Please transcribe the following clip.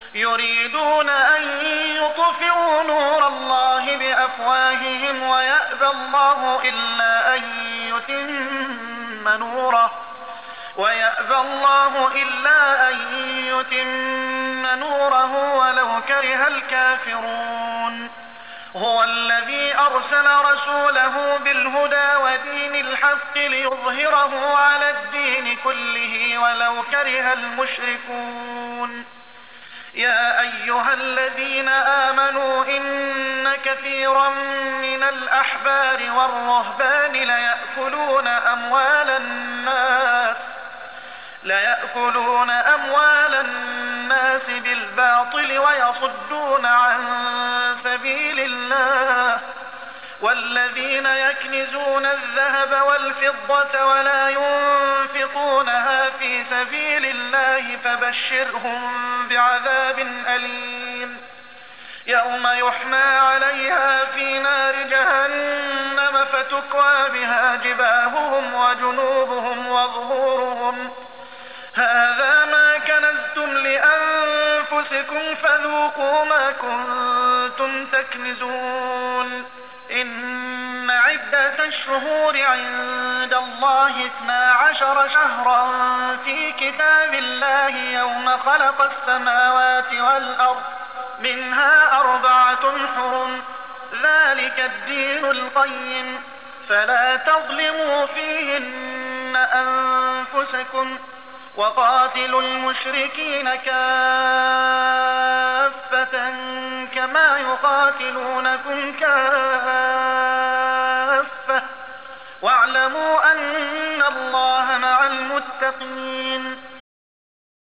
يريدون أن يطفئوا نور الله بأفواههم ويأبى الله إلا أن يتم نوره ولو كره الكافرون. هو الذي أرسل رسوله بالهدى ودين الحق ليظهره على الدين كله ولو كره المشركون. يا أيها الذين آمنوا إن كثيرا من الأحبار والرهبان ليأكلون أموال الناس بالباطل ويصدون عن سبيل الله. والذين يكنزون الذهب والفضة ولا ينفقونها في سبيل الله فبشرهم بعذاب أليم يوم يحمى عليها في نار جهنم فتكوى بها جباههم وجنوبهم وظهورهم هذا ما كنزتم لأنفسكم فذوقوا ما كنتم تكنزون. إن عدة الشهور عند الله 12 شهرا في كتاب الله يوم خلق السماوات والأرض منها 4 حرم ذلك الدين القيم فلا تظلموا فيهن أنفسكم وقاتلوا المشركين كافة كما يقاتلونكم كافة واعلموا أن الله مع المتقين.